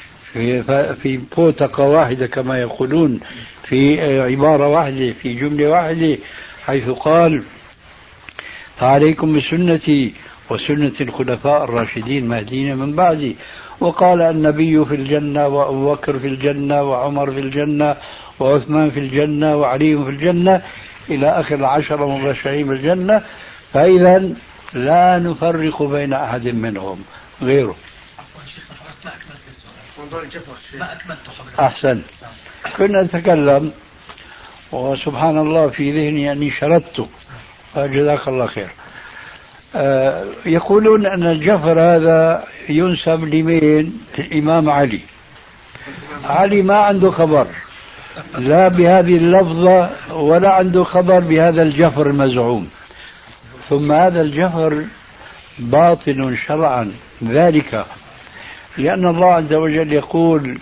في بوتقة واحدة كما يقولون، في عبارة واحدة، في جملة واحدة، حيث قال فعليكم بسنتي وسنة الخلفاء الراشدين المهديين من بعدي. وقال النبي في الجنة، وأبو بكر في الجنة، وعمر في الجنة، وعثمان في الجنة، وعلي في الجنة، إلى آخر 10 مبشرين بالجنة. فإذا لا نفرق بين أحد منهم غيره. ما أكملته أحسن. كنا نتكلم وسبحان الله في ذهني أني شردته، جزاك الله خير. يقولون أن الجفر هذا ينسب لمين؟ الإمام علي. علي ما عنده خبر لا بهذه اللفظة ولا عنده خبر بهذا الجفر المزعوم. ثم هذا الجفر باطل شرعا، ذلك لأن الله عز وجل يقول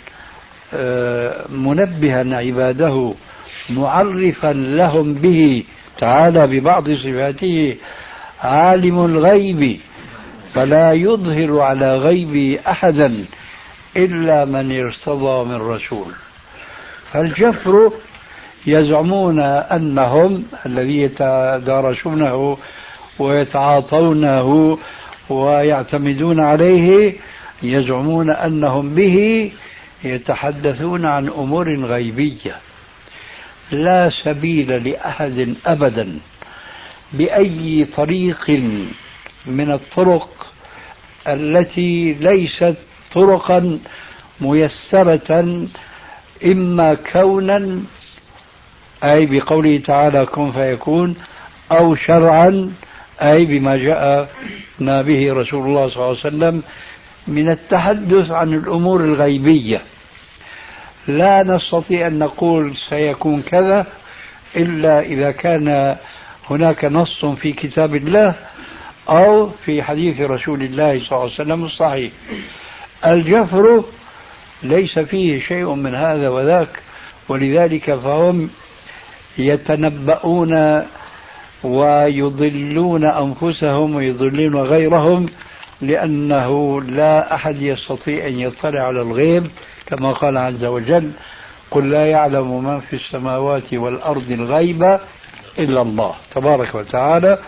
منبها عباده معرفا لهم به تعالى ببعض صفاته عالم الغيب فلا يظهر على غيبه أحدا إلا من ارتضى من رسول. فالجفر يزعمون أنهم الذي يتدارسونه ويتعاطونه ويعتمدون عليه، يزعمون أنهم به يتحدثون عن أمور غيبية. لا سبيل لأحد أبدا بأي طريق من الطرق التي ليست طرقا ميسرة، إما كونا أي بقوله تعالى كن فيكون، أو شرعا أي بما جاءنا به رسول الله صلى الله عليه وسلم من التحدث عن الأمور الغيبية. لا نستطيع أن نقول سيكون كذا إلا إذا كان هناك نص في كتاب الله أو في حديث رسول الله صلى الله عليه وسلم الصحيح. الجفر ليس فيه شيء من هذا وذاك، ولذلك فهم يتنبؤون ويضلون أنفسهم ويضلون غيرهم، لأنه لا أحد يستطيع أن يطلع على الغيب، كما قال عز وجل قل لا يعلم من في السماوات والأرض الغيب إلا الله تبارك وتعالى.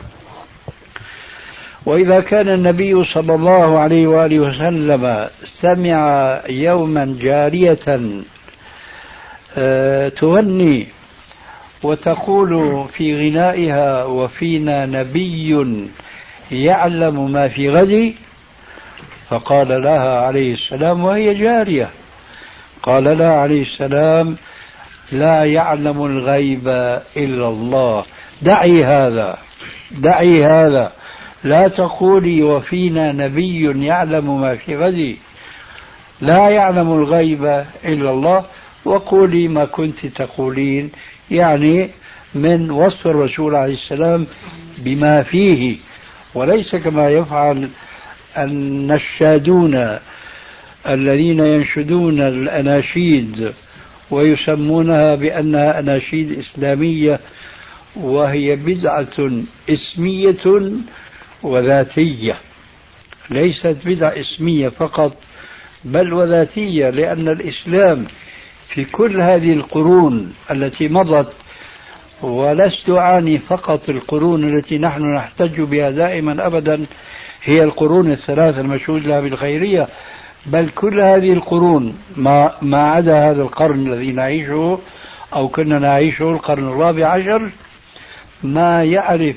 وإذا كان النبي صلى الله عليه وآله وسلم سمع يوما جارية تغني وتقول في غنائها وفينا نبي يعلم ما في غد، فقال لها عليه السلام وهي جارية، قال لها عليه السلام لا يعلم الغيب إلا الله. دعي هذا، دعي هذا. لا تقولي وفينا نبي يعلم ما في غد. لا يعلم الغيب إلا الله. وقولي ما كنت تقولين، يعني من وصف الرسول عليه السلام بما فيه، وليس كما يفعل النشادون الذين ينشدون الأناشيد ويسمونها بأنها أناشيد إسلامية، وهي بدعة اسمية وذاتية، ليست بدعة اسمية فقط بل وذاتية، لأن الإسلام في كل هذه القرون التي مضت، ولست أعني فقط القرون التي نحن نحتج بها دائما أبدا هي القرون الثلاثة المشهود لها بالخيرية، بل كل هذه القرون ما عدا هذا القرن الذي نعيشه أو كنا نعيشه القرن الرابع عشر، ما يعرف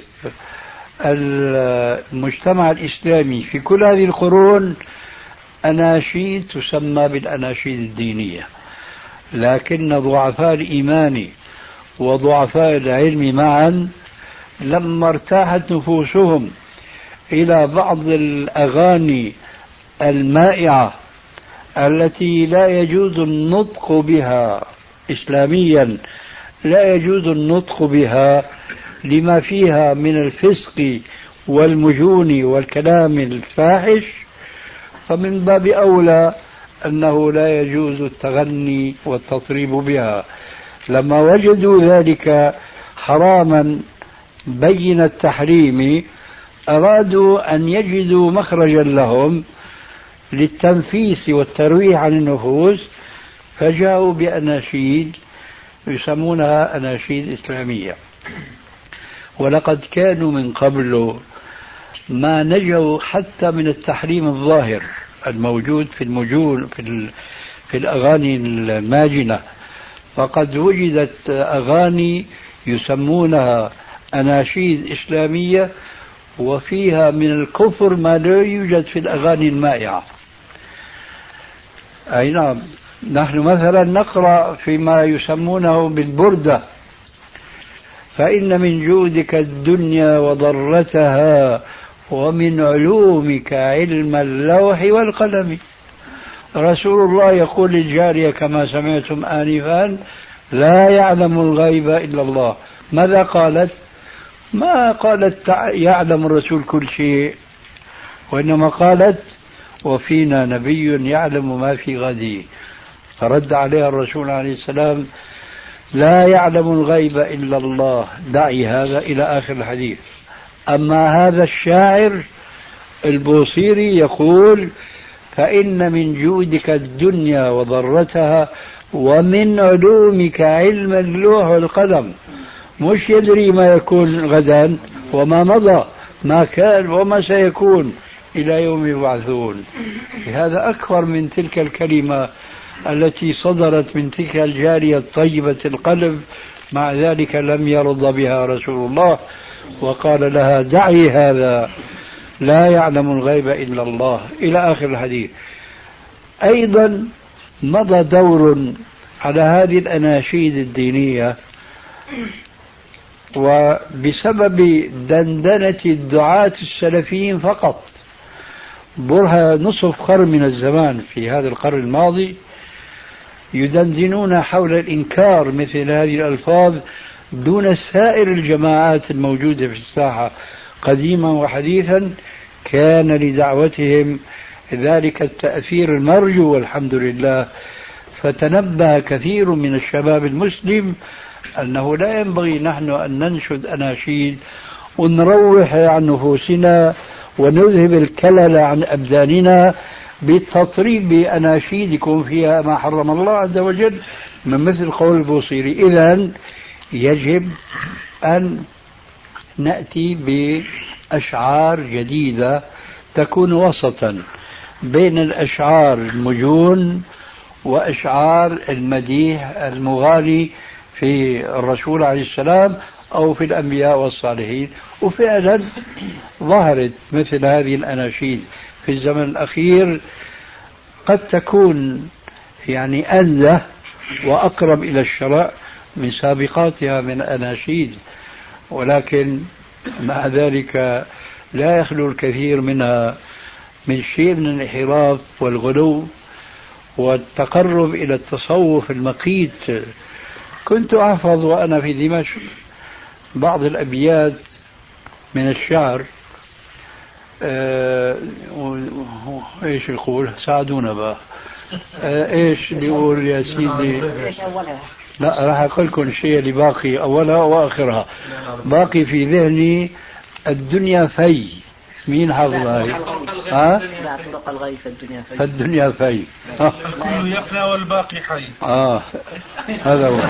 المجتمع الإسلامي في كل هذه القرون أناشيد تسمى بالأناشيد الدينية، لكن ضعفاء الإيمان وضعفاء العلم معا لما ارتاحت نفوسهم إلى بعض الأغاني المائعة التي لا يجوز النطق بها إسلاميا، لا يجوز النطق بها لما فيها من الفسق والمجون والكلام الفاحش، فمن باب أولى أنه لا يجوز التغني والتطريب بها. لما وجدوا ذلك حراما بين التحريم أرادوا أن يجدوا مخرجا لهم للتنفيس والترويح عن النفوس، فجاءوا بأناشيد يسمونها أناشيد إسلامية. ولقد كانوا من قبل ما نجوا حتى من التحريم الظاهر الموجود في المجون في الأغاني الماجنة، فقد وجدت أغاني يسمونها أناشيد إسلامية وفيها من الكفر ما لا يوجد في الأغاني المائعة. أي نعم، نحن مثلا نقرأ فيما يسمونه بالبردة: فإن من جودك الدنيا وضرتها ومن علومك علم اللوح والقلم. رسول الله يقول للجارية كما سمعتم آنفا: لا يعلم الغيب إلا الله. ماذا قالت؟ ما قالت يعلم الرسول كل شيء، وإنما قالت: وفينا نبي يعلم ما في غد. فرد عليها الرسول عليه السلام: لا يعلم الغيب إلا الله. دعي هذا إلى آخر الحديث. أما هذا الشاعر البوصيري يقول: فإن من جودك الدنيا وضرتها ومن علومك علم اللوح والقلم. مش يدري ما يكون غدا وما مضى، ما كان وما سيكون إلى يوم يبعثون. هذا أكبر من تلك الكلمة التي صدرت من تلك الجارية الطيبة القلب، مع ذلك لم يرضى بها رسول الله وقال لها: دعي هذا، لا يعلم الغيب إلا الله، إلى آخر الحديث. أيضا مضى دور على هذه الأناشيد الدينية، وبسبب دندنة الدعاة السلفيين فقط برها نصف قرن من الزمان في هذا القرن الماضي يدندنون حول الإنكار مثل هذه الألفاظ دون سائر الجماعات الموجودة في الساحة قديما وحديثا. كان لدعوتهم ذلك التأثير المرجو والحمد لله، فتنبه كثير من الشباب المسلم أنه لا ينبغي نحن أن ننشد أناشيد ونروح عن نفوسنا ونذهب الكلل عن أبداننا بالتطريب بأناشيد يكون فيها ما حرم الله عز وجل، من مثل قول البوصيري. إذن يجب أن نأتي بأشعار جديدة تكون وسطا بين الأشعار المجون وأشعار المديح المغالي في الرسول عليه السلام أو في الأنبياء والصالحين. وفعلا ظهرت مثل هذه الأناشيد في الزمن الأخير، قد تكون يعني أنزه وأقرب إلى الشرع من سابقاتها من أناشيد، ولكن مع ذلك لا يخلو الكثير منها من شيء من الانحراف والغلو والتقرب إلى التصوف المقيت. كنت أحفظ وأنا في دمشق بعض الأبيات من الشعر، ايش يقول؟ ساعدونا بقى. ايش بيقول يا سيدي؟ لا راح اقول لكم الشيء اللي باقي اولها واخرها. باقي في ذهني الدنيا في، مين حافظها هي؟ ها؟ لا طرق الغي في الدنيا في. الكل يفنى والباقي حي. هذا هو.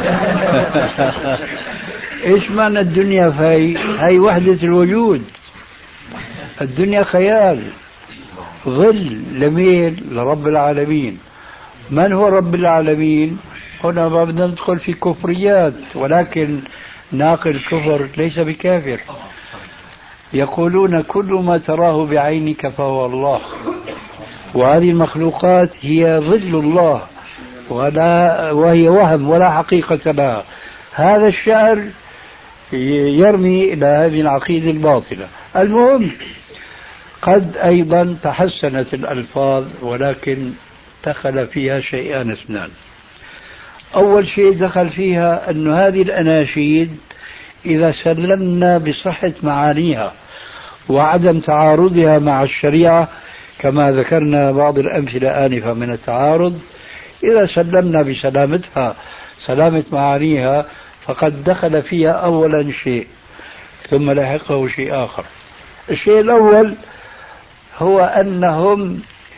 ايش معنى الدنيا في؟ هي وحدة الوجود. الدنيا خيال، ظل لمين؟ لرب العالمين. من هو رب العالمين؟ هنا ما بدنا ندخل في كفريات، ولكن ناقل كفر ليس بكافر. يقولون كل ما تراه بعينك فهو الله، وهذه المخلوقات هي ظل الله وهي وهم ولا حقيقة لها. هذا الشعر يرمي إلى هذه العقيدة الباطلة. المهم قد أيضا تحسنت الألفاظ، ولكن دخل فيها شيئان اثنان. أول شيء دخل فيها أن هذه الأناشيد إذا سلمنا بصحة معانيها وعدم تعارضها مع الشريعة، كما ذكرنا بعض الأمثلة آنفة من التعارض، إذا سلمنا بسلامتها سلامة معانيها فقد دخل فيها أولا شيء ثم لحقه شيء آخر. الشيء الأول هو أنهم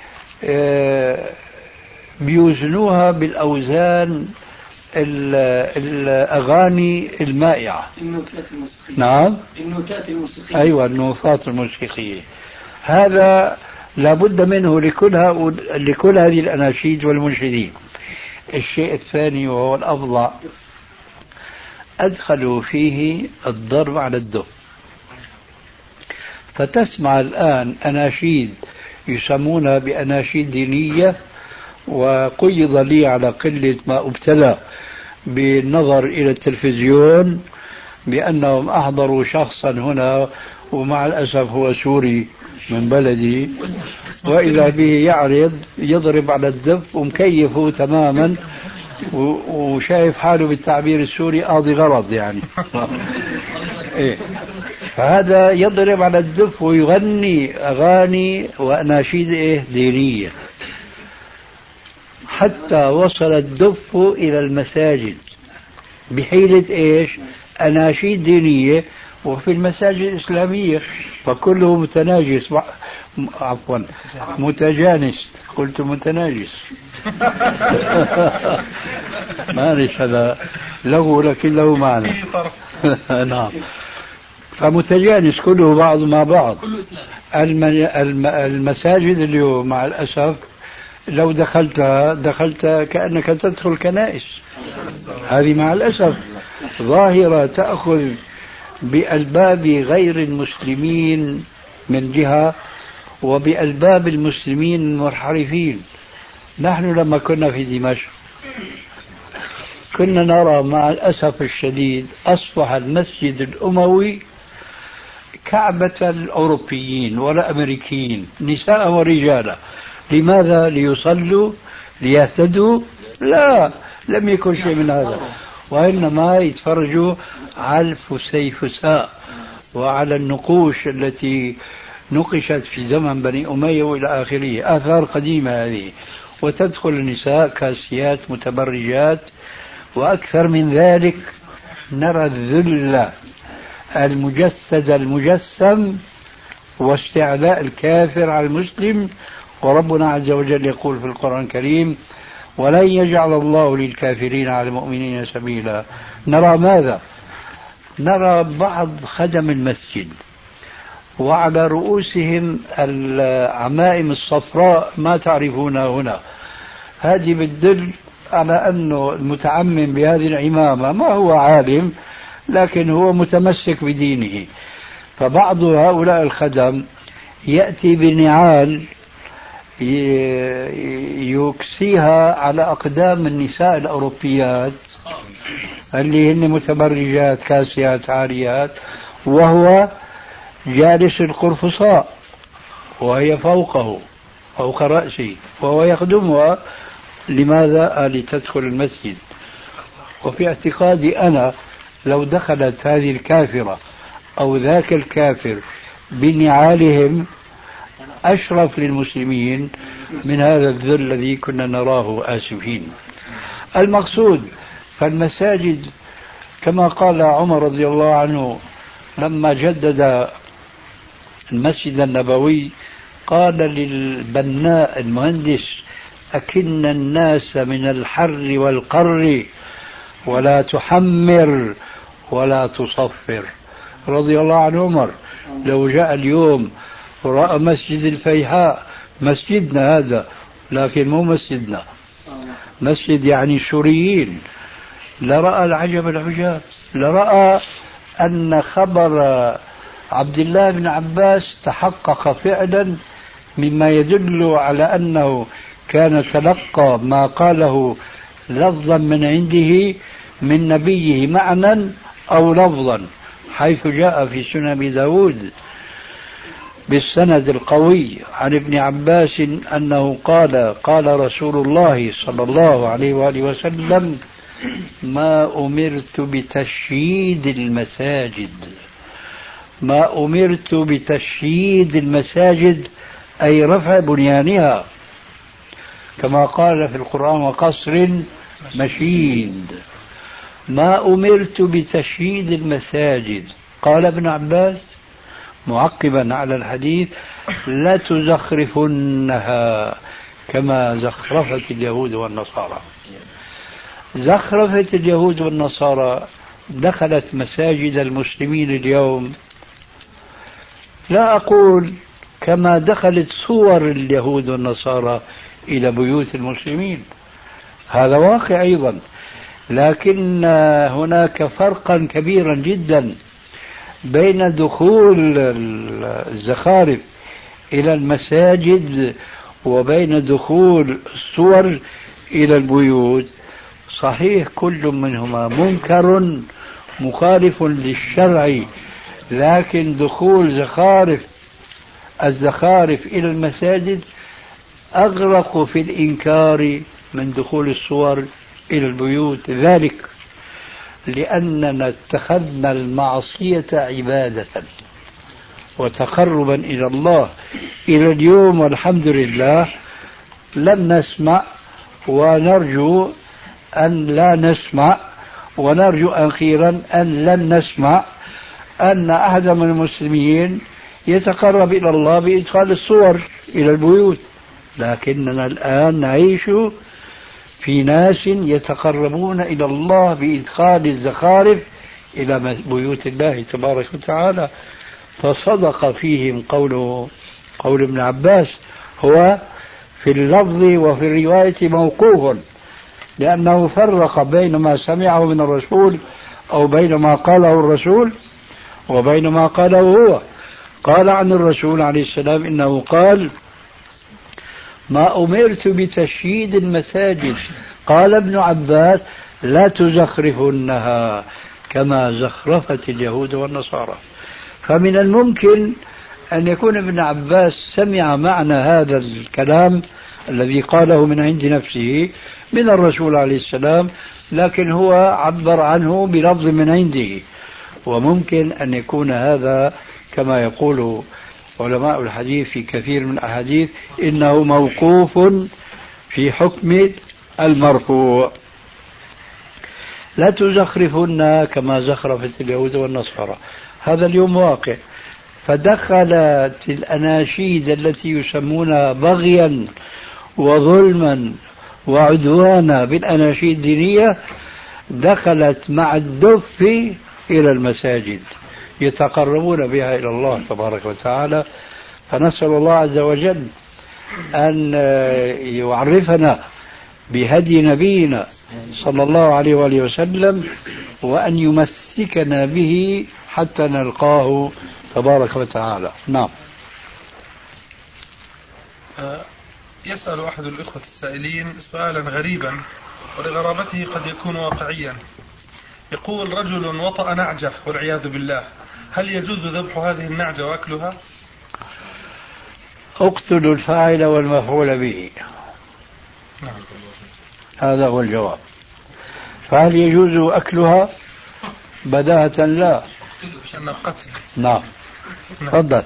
بيوزنوها بالأوزان الأغاني المائعة. النوتات الموسيقية. نعم النوتات الموسيقية. أيوة النوتات الموسيقية. هذا لابد منه لكل هذه الأناشيد والمنشدين. الشيء الثاني وهو الأفظع، أدخلوا فيه الضرب على الدف. فتسمع الآن أناشيد يسمونها بأناشيد دينية، وقيض لي على قلة ما ابتلى بالنظر إلى التلفزيون بأنهم أحضروا شخصا هنا ومع الأسف هو سوري من بلدي، وإذا به يضرب على الدف ومكيفه تماما وشايف حاله بالتعبير السوري قاضي غرض يعني. إيه. فهذا يضرب على الدف ويغني أغاني وأناشيد دينية، حتى وصل الدف إلى المساجد بحيلة إيش؟ أناشيد دينية، وفي المساجد الإسلامية فكله متناجس، عفوا متجانس، قلت متناجس. معلش هذا لغو لكن له معنى. نعم. فمتجانس كله بعض مع بعض. المساجد اليوم مع الأسف لو دخلت كأنك تدخل كنائس. هذه مع الأسف ظاهرة تأخذ بألباب غير المسلمين من جهة، وبألباب المسلمين المنحرفين. نحن لما كنا في دمشق كنا نرى مع الأسف الشديد أصبح المسجد الأموي كعبة الأوروبيين والأمريكيين نساء ورجالا. لماذا؟ ليصلوا ليهتدوا؟ لا، لم يكن شيء من هذا، وإنما يتفرجوا على الفسيفساء وعلى النقوش التي نقشت في زمن بني أمية وإلى آخره، آثار قديمة هذه. وتدخل النساء كاسيات متبرجات، وأكثر من ذلك نرى الذل المجسد المجسم واستعلاء الكافر على المسلم. وربنا عز وجل يقول في القرآن الكريم: ولن يجعل الله للكافرين على المؤمنين سبيلا. نرى ماذا؟ نرى بعض خدم المسجد وعلى رؤوسهم العمائم الصفراء ما تعرفونها هنا. هذه بتدل على أنه المتعمم بهذه العمامة ما هو عالم، لكن هو متمسك بدينه. فبعض هؤلاء الخدم يأتي بنعال يكسيها على أقدام النساء الأوروبيات اللي هن متبرجات كاسيات عاريات، وهو جالس القرفصاء وهي فوقه فوق رأسه وهو يخدمها. لماذا؟ لتدخل المسجد. وفي اعتقادي أنا لو دخلت هذه الكافرة أو ذاك الكافر بنعالهم أشرف للمسلمين من هذا الذل الذي كنا نراه آسفين. المقصود فالمساجد كما قال عمر رضي الله عنه لما جدد المسجد النبوي قال للبناء المهندس: أكن الناس من الحر والقر ولا تحمر ولا تصفر. رضي الله عن عمر. لو جاء اليوم ورأى مسجد الفيحاء، مسجدنا هذا لكن مو مسجدنا، مسجد يعني السوريين، لرأى العجب العجاب، لرأى أن خبر عبد الله بن عباس تحقق فعلا، مما يدل على أنه كان تلقى ما قاله لفظا من عنده من نبيه معنى أو لفظا، حيث جاء في سنن أبي داود بالسند القوي عن ابن عباس أنه قال رسول الله صلى الله عليه وآله وسلم: ما أمرت بتشييد المساجد، ما أمرت بتشييد المساجد أي رفع بنيانها، كما قال في القرآن: وقصر مشيد. ما أمرت بتشييد المساجد. قال ابن عباس معقبا على الحديث: لا تزخرفنها كما زخرفت اليهود والنصارى. زخرفت اليهود والنصارى دخلت مساجد المسلمين اليوم، لا أقول كما دخلت صور اليهود والنصارى إلى بيوت المسلمين، هذا واقع أيضا، لكن هناك فرقا كبيرا جدا بين دخول الزخارف إلى المساجد وبين دخول الصور إلى البيوت. صحيح كل منهما منكر مخالف للشرع، لكن دخول الزخارف إلى المساجد أغرق في الإنكار من دخول الصور إلى البيوت، ذلك لأننا اتخذنا المعصية عبادة وتقربا إلى الله. إلى اليوم والحمد لله لم نسمع، ونرجو أن لا نسمع، ونرجو أخيرا أن لن نسمع أن أحد من المسلمين يتقرب إلى الله بإدخال الصور إلى البيوت. لكننا الآن نعيش في ناس يتقربون إلى الله بإدخال الزخارف إلى بيوت الله تبارك وتعالى. فصدق فيهم قول ابن عباس، هو في اللفظ وفي الرواية موقوف، لأنه فرق بين ما سمعه من الرسول أو بين ما قاله الرسول وبين ما قاله هو. قال عن الرسول عليه السلام إنه قال: ما أمرت بتشييد المساجد. قال ابن عباس: لا تزخرفنها كما زخرفت اليهود والنصارى. فمن الممكن أن يكون ابن عباس سمع معنى هذا الكلام الذي قاله من عند نفسه من الرسول عليه السلام، لكن هو عبر عنه بلفظ من عنده. وممكن أن يكون هذا كما يقول علماء الحديث في كثير من الأحاديث إنه موقوف في حكم المرفوع. لا تزخرفن كما زخرفت اليهود والنصارى، هذا اليوم واقع. فدخلت الأناشيد التي يسمونها بغيا وظلما وعدوانا بالأناشيد الدينية، دخلت مع الدف إلى المساجد يتقربون بها إلى الله تبارك وتعالى. فنسأل الله عز وجل أن يعرفنا بهدي نبينا صلى الله عليه وآله وسلم، وأن يمسكنا به حتى نلقاه تبارك وتعالى. نعم. يسأل أحد الإخوة السائلين سؤالا غريبا ولغرابته قد يكون واقعيا. يقول: رجل وطأ نعجة والعياذ بالله، هل يجوز ذبح هذه النعجة وأكلها؟ اقتلوا الفاعل والمفعول به. هذا هو الجواب. فهل يجوز أكلها؟ بداهة لا. نعم. تفضل.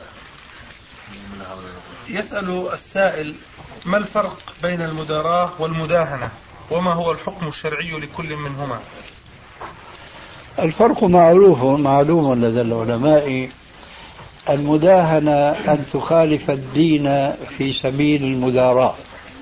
يسأل السائل: ما الفرق بين المداراة والمداهنة، وما هو الحكم الشرعي لكل منهما؟ الفرق معلوم لدى العلماء. المداهنة أن تخالف الدين في سبيل المداراة،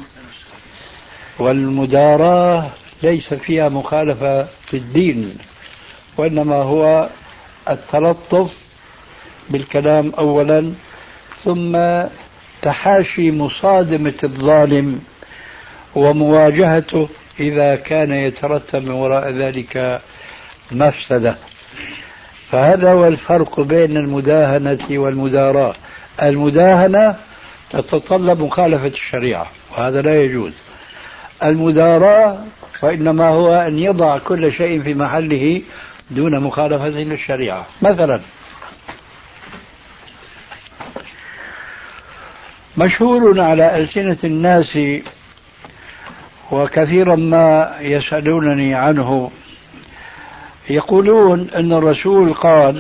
والمداراة ليس فيها مخالفة في الدين، وإنما هو التلطف بالكلام أولا، ثم تحاشي مصادمة الظالم ومواجهته إذا كان يترتب من وراء ذلك مفسدة. فهذا هو الفرق بين المداهنة والمداراة. المداهنة تتطلب مخالفة الشريعة وهذا لا يجوز. المداراة فإنما هو أن يضع كل شيء في محله دون مخالفة للشريعة. مثلا مشهور على ألسنة الناس وكثيرا ما يسألونني عنه، يقولون أن الرسول قال: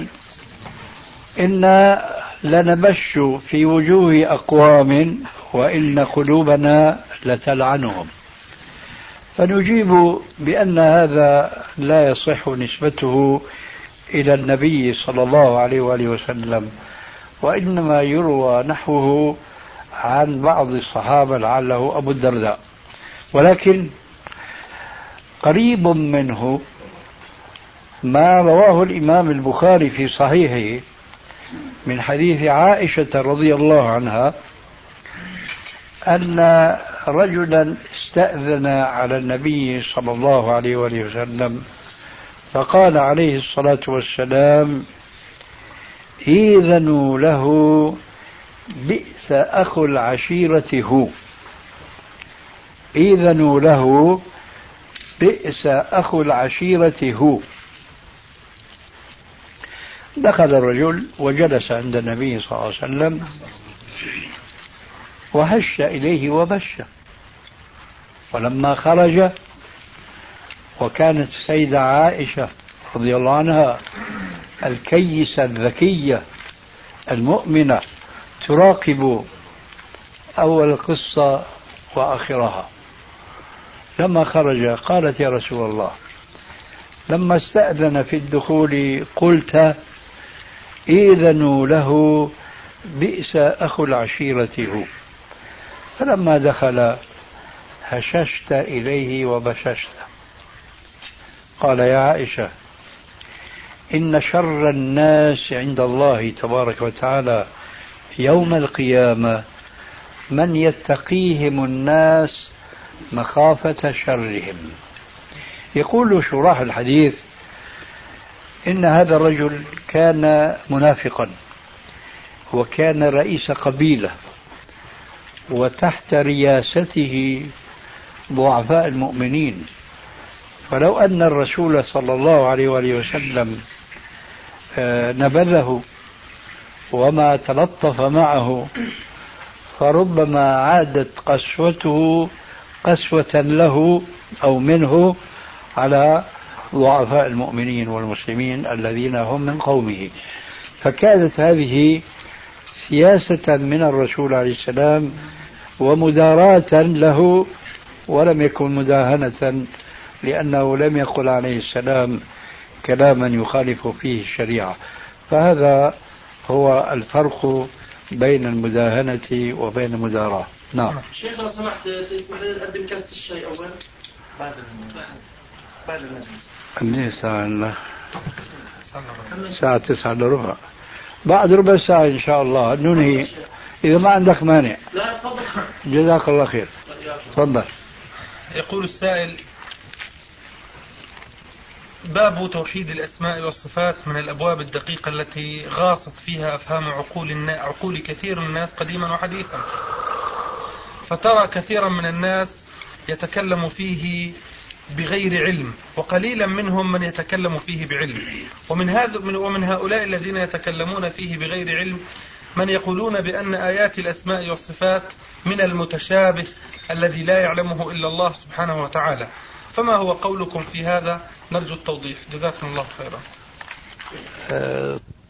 إنا لنبش في وجوه أقوام وإن قلوبنا لتلعنهم. فنجيب بأن هذا لا يصح نسبته إلى النبي صلى الله عليه وآله وسلم، وإنما يروى نحوه عن بعض الصحابة لعله أبو الدرداء. ولكن قريب منه ما رواه الإمام البخاري في صحيحه من حديث عائشة رضي الله عنها أن رجلا استأذن على النبي صلى الله عليه وآله وسلم فقال عليه الصلاة والسلام: إذنوا له بئس أخو العشيرة هو. إذنوا له بئس أخو العشيرة هو. دخل الرجل وجلس عند النبي صلى الله عليه وسلم وهش إليه وبش. ولما خرج وكانت السيدة عائشة رضي الله عنها الكيسة الذكية المؤمنة تراقب أول القصة وآخرها، لما خرج قالت: يا رسول الله، لما استأذن في الدخول قلت: إذنوا له بئس أخو العشيرة هو. فلما دخل هششت إليه وبششت. قال: يا عائشة، إن شر الناس عند الله تبارك وتعالى يوم القيامة من يتقيهم الناس مخافة شرهم. يقول شراح الحديث إن هذا الرجل كان منافقا وكان رئيس قبيلة وتحت رياسته ضعفاء المؤمنين، فلو أن الرسول صلى الله عليه وآله وسلم نبذه وما تلطف معه فربما عادت قسوته قسوة له أو منه على ضعفاء المؤمنين والمسلمين الذين هم من قومه. فكانت هذه سياسة من الرسول عليه السلام ومداراة له، ولم يكن مداهنة، لأنه لم يقل عليه السلام كلاما يخالف فيه الشريعة. فهذا هو الفرق بين المداهنة وبين المداراة. نعم. شيخ لو سمحت تسمح لي نقدم كاسة الشاي أولا بعد المجلس. الساعة 9:15 بعد ربع ساعة إن شاء الله ننهي إذا ما عندك مانع. لا تفضل. جزاك الله خير. تفضل. يقول السائل: باب توحيد الأسماء والصفات من الأبواب الدقيقة التي غاصت فيها أفهام عقول كثير من الناس قديما وحديثا، فترى كثيرا من الناس يتكلم فيه بغير علم، وقليلا منهم من يتكلم فيه بعلم. ومن هؤلاء الذين يتكلمون فيه بغير علم من يقولون بأن آيات الأسماء والصفات من المتشابه الذي لا يعلمه إلا الله سبحانه وتعالى. فما هو قولكم في هذا؟ نرجو التوضيح، جزاكم الله خيرا.